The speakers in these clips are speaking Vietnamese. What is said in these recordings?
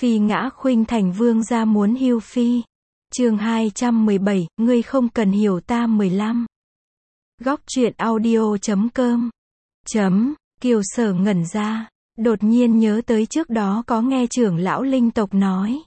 Phi ngã khuynh thành vương gia muốn hưu phi. Chương 217, ngươi không cần hiểu ta 15. Góc truyện audio.com. Kiều Sở ngẩn ra, đột nhiên nhớ tới trước đó có nghe trưởng lão linh tộc nói.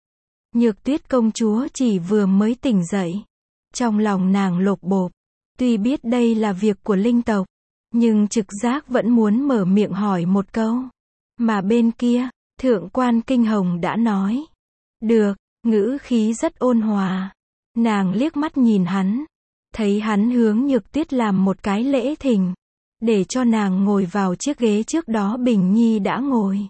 Nhược Tuyết công chúa chỉ vừa mới tỉnh dậy. Trong lòng nàng lột bột. Tuy biết đây là việc của linh tộc, nhưng trực giác vẫn muốn mở miệng hỏi một câu. Mà bên kia, Thượng quan Kinh Hồng đã nói. Được, ngữ khí rất ôn hòa. Nàng liếc mắt nhìn hắn. Thấy hắn hướng Nhược Tuyết làm một cái lễ thỉnh. Để cho nàng ngồi vào chiếc ghế trước đó Bình Nhi đã ngồi.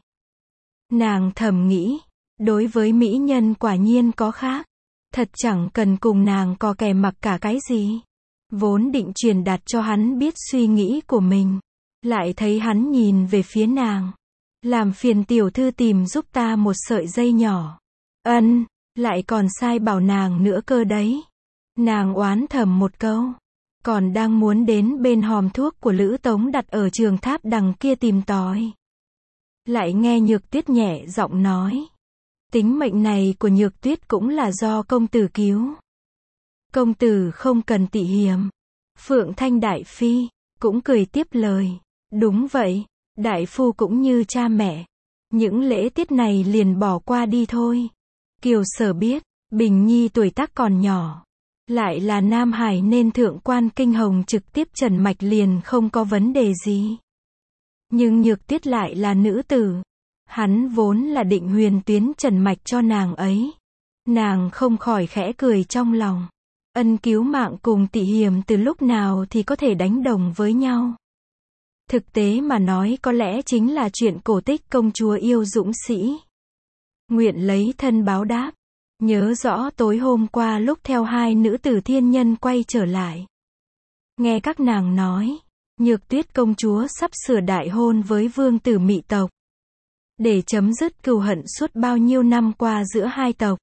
Nàng thầm nghĩ. Đối với mỹ nhân quả nhiên có khác. Thật chẳng cần cùng nàng có kè mặc cả cái gì. Vốn định truyền đạt cho hắn biết suy nghĩ của mình. Lại thấy hắn nhìn về phía nàng. Làm phiền tiểu thư tìm giúp ta một sợi dây nhỏ. Ân, lại còn sai bảo nàng nữa cơ đấy. Nàng oán thầm một câu. Còn đang muốn đến bên hòm thuốc của Lữ Tống đặt ở trường tháp đằng kia tìm tòi. Lại nghe Nhược Tuyết nhẹ giọng nói. Tính mệnh này của Nhược Tuyết cũng là do công tử cứu. Công tử không cần tị hiểm. Phượng Thanh Đại Phi cũng cười tiếp lời. Đúng vậy, đại phu cũng như cha mẹ. Những lễ tiết này liền bỏ qua đi thôi. Kiều Sở biết, Bình Nhi tuổi tác còn nhỏ. Lại là Nam Hải nên Thượng quan Kinh Hồng trực tiếp trần mạch liền không có vấn đề gì. Nhưng Nhược Tuyết lại là nữ tử. Hắn vốn là định huyền tuyến trần mạch cho nàng ấy. Nàng không khỏi khẽ cười trong lòng. Ân cứu mạng cùng tị hiểm từ lúc nào thì có thể đánh đồng với nhau. Thực tế mà nói có lẽ chính là chuyện cổ tích công chúa yêu dũng sĩ. Nguyện lấy thân báo đáp. Nhớ rõ tối hôm qua lúc theo hai nữ tử thiên nhân quay trở lại. Nghe các nàng nói, Nhược Tuyết công chúa sắp sửa đại hôn với vương tử Mị tộc. Để chấm dứt cừu hận suốt bao nhiêu năm qua giữa hai tộc.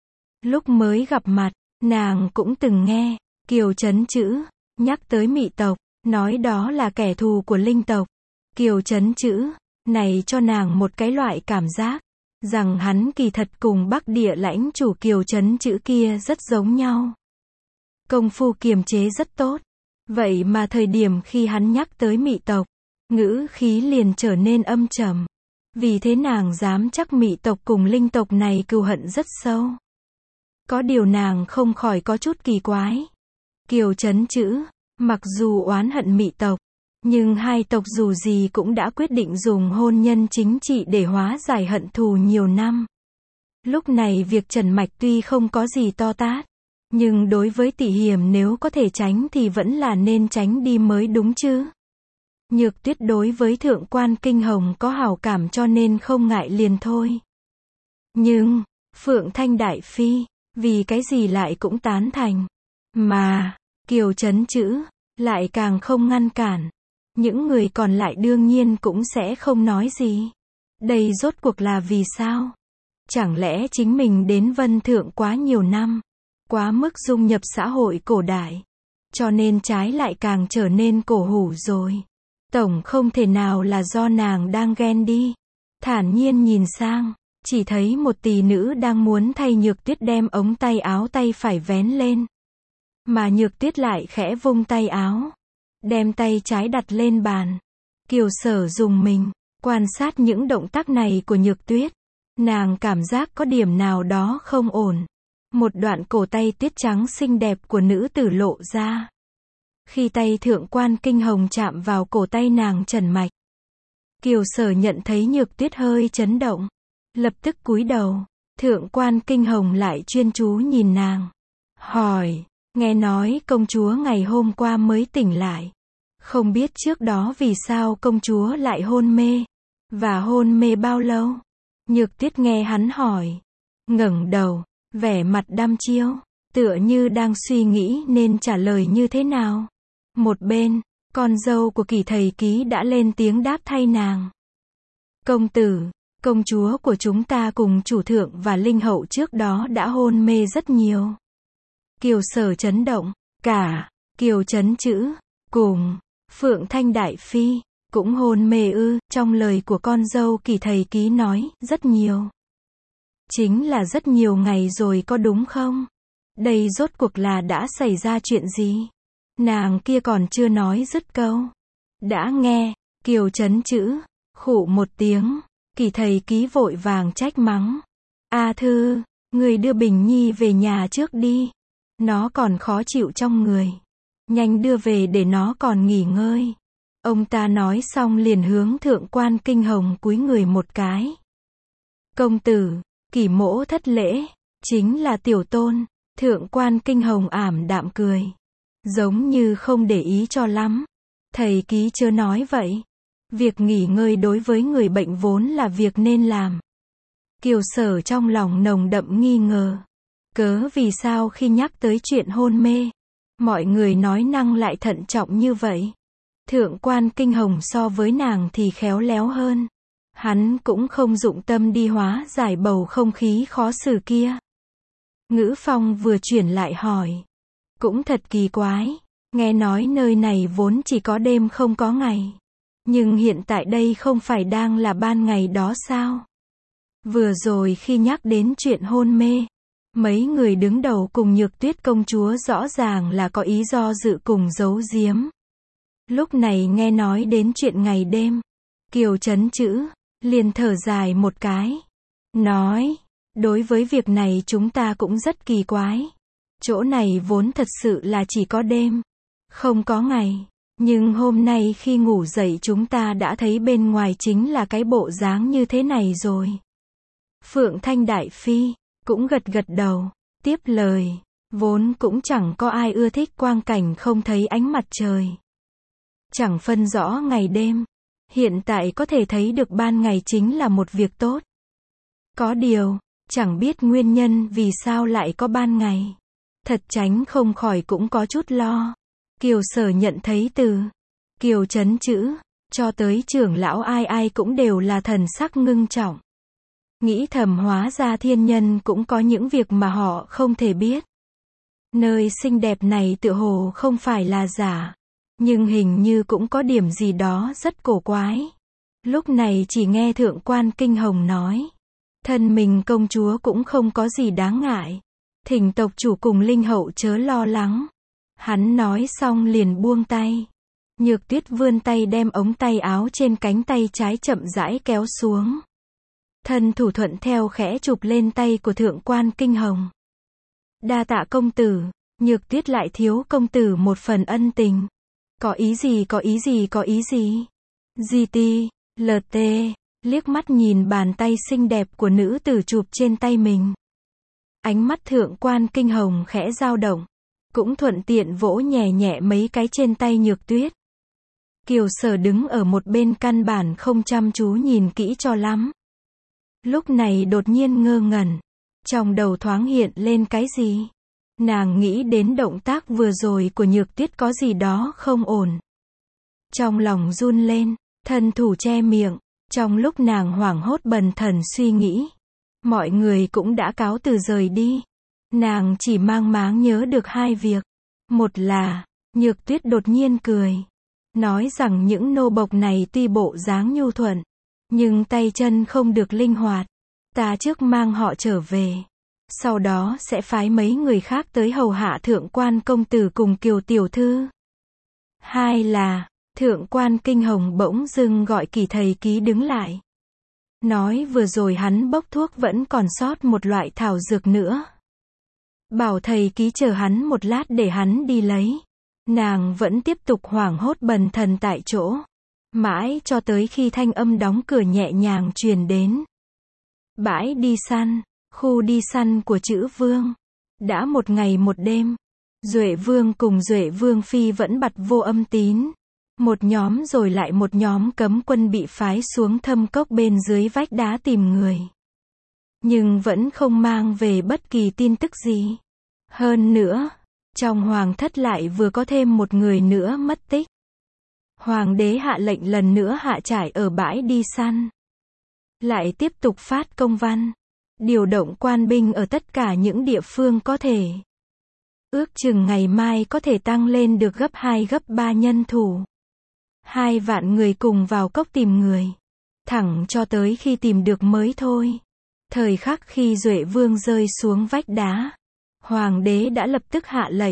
Lúc mới gặp mặt, nàng cũng từng nghe, Kiều Chấn Chữ, nhắc tới Mị tộc, nói đó là kẻ thù của linh tộc. Kiều Chấn Chữ, này cho nàng một cái loại cảm giác, rằng hắn kỳ thật cùng Bắc Địa lãnh chủ Kiều Chấn Chữ kia rất giống nhau. Công phu kiềm chế rất tốt. Vậy mà thời điểm khi hắn nhắc tới Mị tộc, ngữ khí liền trở nên âm trầm. Vì thế nàng dám chắc Mị tộc cùng linh tộc này cừu hận rất sâu. Có điều nàng không khỏi có chút kỳ quái. Kiều Chấn Chữ, mặc dù oán hận Mị tộc, nhưng hai tộc dù gì cũng đã quyết định dùng hôn nhân chính trị để hóa giải hận thù nhiều năm. Lúc này việc trần mạch tuy không có gì to tát, nhưng đối với tị hiểm nếu có thể tránh thì vẫn là nên tránh đi mới đúng chứ. Nhược Tuyết đối với Thượng quan Kinh Hồng có hảo cảm cho nên không ngại liền thôi. Nhưng, Phượng Thanh Đại Phi, vì cái gì lại cũng tán thành. Mà, Kiều Chấn Chữ, lại càng không ngăn cản. Những người còn lại đương nhiên cũng sẽ không nói gì. Đây rốt cuộc là vì sao? Chẳng lẽ chính mình đến Vân Thượng quá nhiều năm, quá mức dung nhập xã hội cổ đại, cho nên trái lại càng trở nên cổ hủ rồi. Tổng không thể nào là do nàng đang ghen đi. Thản nhiên nhìn sang, chỉ thấy một tỷ nữ đang muốn thay Nhược Tuyết đem ống tay áo tay phải vén lên. Mà Nhược Tuyết lại khẽ vung tay áo, đem tay trái đặt lên bàn. Kiều Sở dùng mình, quan sát những động tác này của Nhược Tuyết. Nàng cảm giác có điểm nào đó không ổn. Một đoạn cổ tay tuyết trắng xinh đẹp của nữ tử lộ ra. Khi tay Thượng quan Kinh Hồng chạm vào cổ tay nàng trần mạch, Kiều Sở nhận thấy Nhược Tuyết hơi chấn động. Lập tức cúi đầu. Thượng quan Kinh Hồng lại chuyên chú nhìn nàng. Hỏi, nghe nói công chúa ngày hôm qua mới tỉnh lại. Không biết trước đó vì sao công chúa lại hôn mê. Và hôn mê bao lâu? Nhược Tuyết nghe hắn hỏi. Ngẩng đầu, vẻ mặt đăm chiêu. Tựa như đang suy nghĩ nên trả lời như thế nào. Một bên, con dâu của Kỳ thầy ký đã lên tiếng đáp thay nàng. Công tử, công chúa của chúng ta cùng chủ thượng và linh hậu trước đó đã hôn mê rất nhiều. Kiều Sở chấn động. Cả, Kiều Chấn Chữ, cùng, Phượng Thanh Đại Phi, cũng hôn mê ư? Trong lời của con dâu Kỳ thầy ký nói, rất nhiều. Chính là rất nhiều ngày rồi có đúng không? Đây rốt cuộc là đã xảy ra chuyện gì? Nàng kia còn chưa nói dứt câu. Đã nghe, Kiều Trấn chữ, khụ một tiếng, Kỳ thầy ký vội vàng trách mắng. A Thư, người đưa Bình Nhi về nhà trước đi. Nó còn khó chịu trong người. Nhanh đưa về để nó còn nghỉ ngơi. Ông ta nói xong liền hướng Thượng quan Kinh Hồng cúi người một cái. Công tử, Kỷ mỗ thất lễ, chính là tiểu tôn. Thượng quan Kinh Hồng ảm đạm cười. Giống như không để ý cho lắm. Thầy ký chớ nói vậy. Việc nghỉ ngơi đối với người bệnh vốn là việc nên làm. Kiều Sở trong lòng nồng đậm nghi ngờ. Cớ vì sao khi nhắc tới chuyện hôn mê, mọi người nói năng lại thận trọng như vậy. Thượng quan Kinh Hồng so với nàng thì khéo léo hơn. Hắn cũng không dụng tâm đi hóa giải bầu không khí khó xử kia. Ngữ Phong vừa chuyển lại hỏi. Cũng thật kỳ quái. Nghe nói nơi này vốn chỉ có đêm không có ngày. Nhưng hiện tại đây không phải đang là ban ngày đó sao? Vừa rồi khi nhắc đến chuyện hôn mê, mấy người đứng đầu cùng Nhược Tuyết công chúa rõ ràng là có ý do dự cùng giấu giếm. Lúc này nghe nói đến chuyện ngày đêm, Kiều Trấn chữ, liền thở dài một cái. Nói, đối với việc này chúng ta cũng rất kỳ quái. Chỗ này vốn thật sự là chỉ có đêm, không có ngày. Nhưng hôm nay khi ngủ dậy chúng ta đã thấy bên ngoài chính là cái bộ dáng như thế này rồi. Phượng Thanh Đại Phi cũng gật gật đầu, tiếp lời, vốn cũng chẳng có ai ưa thích quang cảnh không thấy ánh mặt trời. Chẳng phân rõ ngày đêm, hiện tại có thể thấy được ban ngày chính là một việc tốt. Có điều, chẳng biết nguyên nhân vì sao lại có ban ngày. Thật tránh không khỏi cũng có chút lo. Kiều Sở nhận thấy từ Kiều Trấn chữ, cho tới trưởng lão ai ai cũng đều là thần sắc ngưng trọng. Nghĩ thầm hóa ra thiên nhân cũng có những việc mà họ không thể biết. Nơi xinh đẹp này tựa hồ không phải là giả, nhưng hình như cũng có điểm gì đó rất cổ quái. Lúc này chỉ nghe Thượng quan Kinh Hồng nói, thân mình công chúa cũng không có gì đáng ngại. Thỉnh tộc chủ cùng Linh hậu chớ lo lắng. Hắn nói xong liền buông tay. Nhược Tuyết vươn tay đem ống tay áo trên cánh tay trái chậm rãi kéo xuống. Thân thủ thuận theo khẽ chụp lên tay của Thượng quan Kinh Hồng. Đa tạ công tử. Nhược Tuyết lại thiếu công tử một phần ân tình. Có ý gì có ý gì có ý gì? GT, LT, liếc mắt nhìn bàn tay xinh đẹp của nữ tử chụp trên tay mình. Ánh mắt Thượng quan Kinh Hồng khẽ dao động. Cũng thuận tiện vỗ nhẹ nhẹ mấy cái trên tay Nhược Tuyết. Kiều Sở đứng ở một bên căn bản không chăm chú nhìn kỹ cho lắm. Lúc này đột nhiên ngơ ngẩn. Trong đầu thoáng hiện lên cái gì? Nàng nghĩ đến động tác vừa rồi của Nhược Tuyết có gì đó không ổn. Trong lòng run lên, thân thủ che miệng. Trong lúc nàng hoảng hốt bần thần suy nghĩ, mọi người cũng đã cáo từ rời đi. Nàng chỉ mang máng nhớ được hai việc. Một là, Nhược Tuyết đột nhiên cười. Nói rằng những nô bộc này tuy bộ dáng nhu thuận, nhưng tay chân không được linh hoạt. Ta trước mang họ trở về. Sau đó sẽ phái mấy người khác tới hầu hạ Thượng quan công tử cùng Kiều tiểu thư. Hai là, Thượng quan Kinh Hồng bỗng dưng gọi Kỳ thầy ký đứng lại. Nói vừa rồi hắn bốc thuốc vẫn còn sót một loại thảo dược nữa. Bảo thầy ký chờ hắn một lát để hắn đi lấy. Nàng vẫn tiếp tục hoảng hốt bần thần tại chỗ. Mãi cho tới khi thanh âm đóng cửa nhẹ nhàng truyền đến. Bãi đi săn, khu đi săn của Chữ Vương. Đã một ngày một đêm, Duệ Vương cùng Duệ Vương Phi vẫn bặt vô âm tín. Một nhóm rồi lại một nhóm cấm quân bị phái xuống thâm cốc bên dưới vách đá tìm người. Nhưng vẫn không mang về bất kỳ tin tức gì. Hơn nữa, trong hoàng thất lại vừa có thêm một người nữa mất tích. Hoàng đế hạ lệnh lần nữa hạ trải ở bãi đi săn. Lại tiếp tục phát công văn, điều động quan binh ở tất cả những địa phương có thể. Ước chừng ngày mai có thể tăng lên được gấp 2 gấp 3 nhân thủ. 2 vạn người cùng vào cốc tìm người. Thẳng cho tới khi tìm được mới thôi. Thời khắc khi Duệ Vương rơi xuống vách đá, hoàng đế đã lập tức hạ lệnh.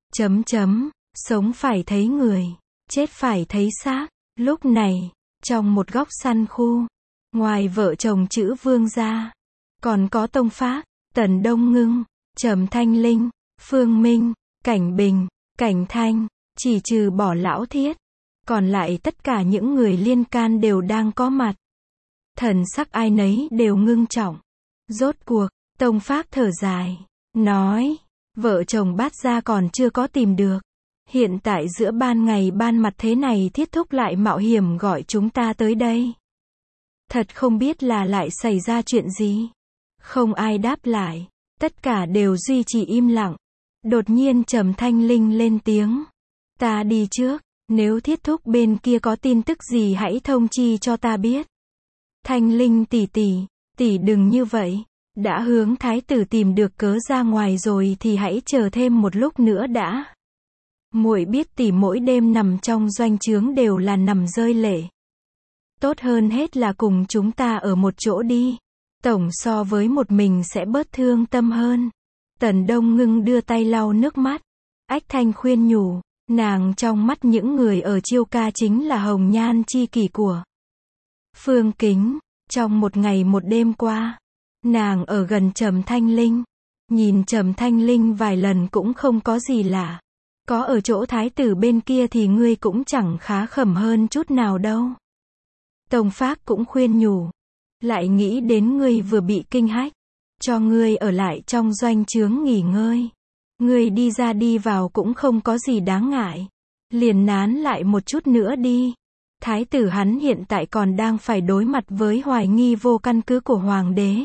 Sống phải thấy người, chết phải thấy xác. Lúc này, trong một góc săn khu, ngoài vợ chồng chữ Vương ra, còn có Tông Phác, Tần Đông Ngưng, Trầm Thanh Linh, Phương Minh, Cảnh Bình, Cảnh Thanh, chỉ trừ bỏ Lão Thiết. Còn lại tất cả những người liên can đều đang có mặt. Thần sắc ai nấy đều ngưng trọng. Rốt cuộc, Tông Phác thở dài, nói, vợ chồng Bát gia còn chưa có tìm được. Hiện tại giữa ban ngày ban mặt thế này Thiết thúc lại mạo hiểm gọi chúng ta tới đây. Thật không biết là lại xảy ra chuyện gì. Không ai đáp lại. Tất cả đều duy trì im lặng. Đột nhiên Trầm Thanh Linh lên tiếng. Ta đi trước. Nếu Thiết thúc bên kia có tin tức gì hãy thông chi cho ta biết. Thanh Linh tỷ tỷ đừng như vậy. Đã hướng thái tử tìm được cớ ra ngoài rồi thì hãy chờ thêm một lúc nữa đã. Muội biết tỷ mỗi đêm nằm trong doanh trướng đều là nằm rơi lệ. Tốt hơn hết là cùng chúng ta ở một chỗ đi. Tổng so với một mình sẽ bớt thương tâm hơn. Tần Đông Ngưng đưa tay lau nước mắt. Ách Thanh khuyên nhủ. Nàng trong mắt những người ở Chiêu Ca chính là hồng nhan chi kỷ của Phương Kính. Trong một ngày một đêm qua, nàng ở gần Trầm Thanh Linh. Nhìn Trầm Thanh Linh vài lần cũng không có gì lạ. Có ở chỗ thái tử bên kia thì ngươi cũng chẳng khá khẩm hơn chút nào đâu. Tông Phác cũng khuyên nhủ. Lại nghĩ đến ngươi vừa bị kinh hách. Cho ngươi ở lại trong doanh trướng nghỉ ngơi. Ngươi đi ra đi vào cũng không có gì đáng ngại. Liền nán lại một chút nữa đi. Thái tử hắn hiện tại còn đang phải đối mặt với hoài nghi vô căn cứ của hoàng đế.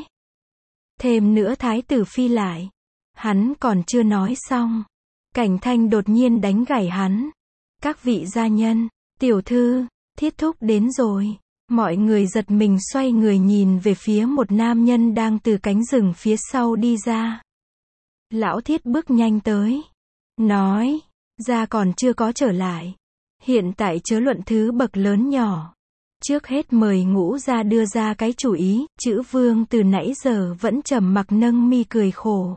Thêm nữa thái tử phi lại. Hắn còn chưa nói xong. Cảnh Thanh đột nhiên đánh gãy hắn. Các vị gia nhân, tiểu thư, Thiết thúc đến rồi. Mọi người giật mình xoay người nhìn về phía một nam nhân đang từ cánh rừng phía sau đi ra. Lão Thiết bước nhanh tới. Nói, gia còn chưa có trở lại. Hiện tại chớ luận thứ bậc lớn nhỏ. Trước hết mời Ngũ gia đưa ra cái chủ ý. Chữ Vương từ nãy giờ vẫn trầm mặc nâng mi cười khổ.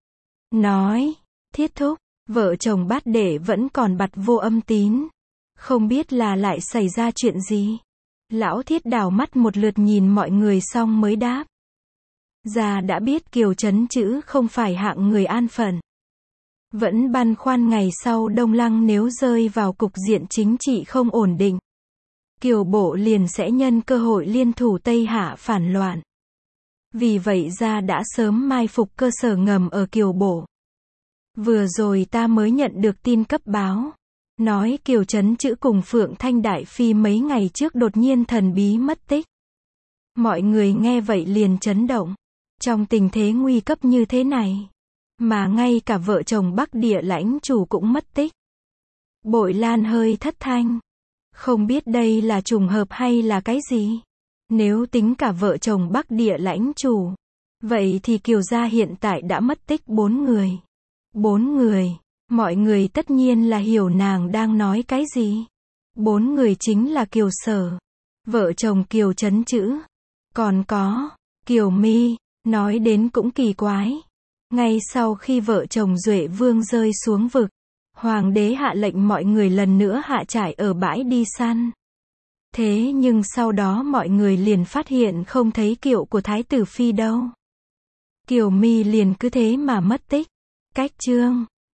Nói, Thiết thúc, vợ chồng Bát đệ vẫn còn bặt vô âm tín. Không biết là lại xảy ra chuyện gì. Lão Thiết đảo mắt một lượt nhìn mọi người xong mới đáp. Gia đã biết Kiều Trấn Chữ không phải hạng người an phận. Vẫn băn khoăn ngày sau Đông Lăng nếu rơi vào cục diện chính trị không ổn định. Kiều Bộ liền sẽ nhân cơ hội liên thủ Tây Hạ phản loạn. Vì vậy Gia đã sớm mai phục cơ sở ngầm ở Kiều Bộ. Vừa rồi ta mới nhận được tin cấp báo. Nói Kiều Trấn Chữ cùng Phượng Thanh Đại Phi mấy ngày trước đột nhiên thần bí mất tích. Mọi người nghe vậy liền chấn động. Trong tình thế nguy cấp như thế này, mà ngay cả vợ chồng Bắc Địa lãnh chủ cũng mất tích. Bội Lan hơi thất thanh. Không biết đây là trùng hợp hay là cái gì? Nếu tính cả vợ chồng Bắc Địa lãnh chủ, vậy thì Kiều gia hiện tại đã mất tích 4 người. 4 người. Mọi người tất nhiên là hiểu nàng đang nói cái gì. 4 người chính là Kiều Sở, vợ chồng Kiều Trấn Chữ, còn có Kiều Mi. Nói đến cũng kỳ quái. Ngay sau khi vợ chồng Duệ Vương rơi xuống vực, hoàng đế hạ lệnh mọi người lần nữa hạ trại ở bãi đi săn. Thế nhưng sau đó mọi người liền phát hiện không thấy kiệu của Thái tử Phi đâu. Kiều Mi liền cứ thế mà mất tích. Cách chương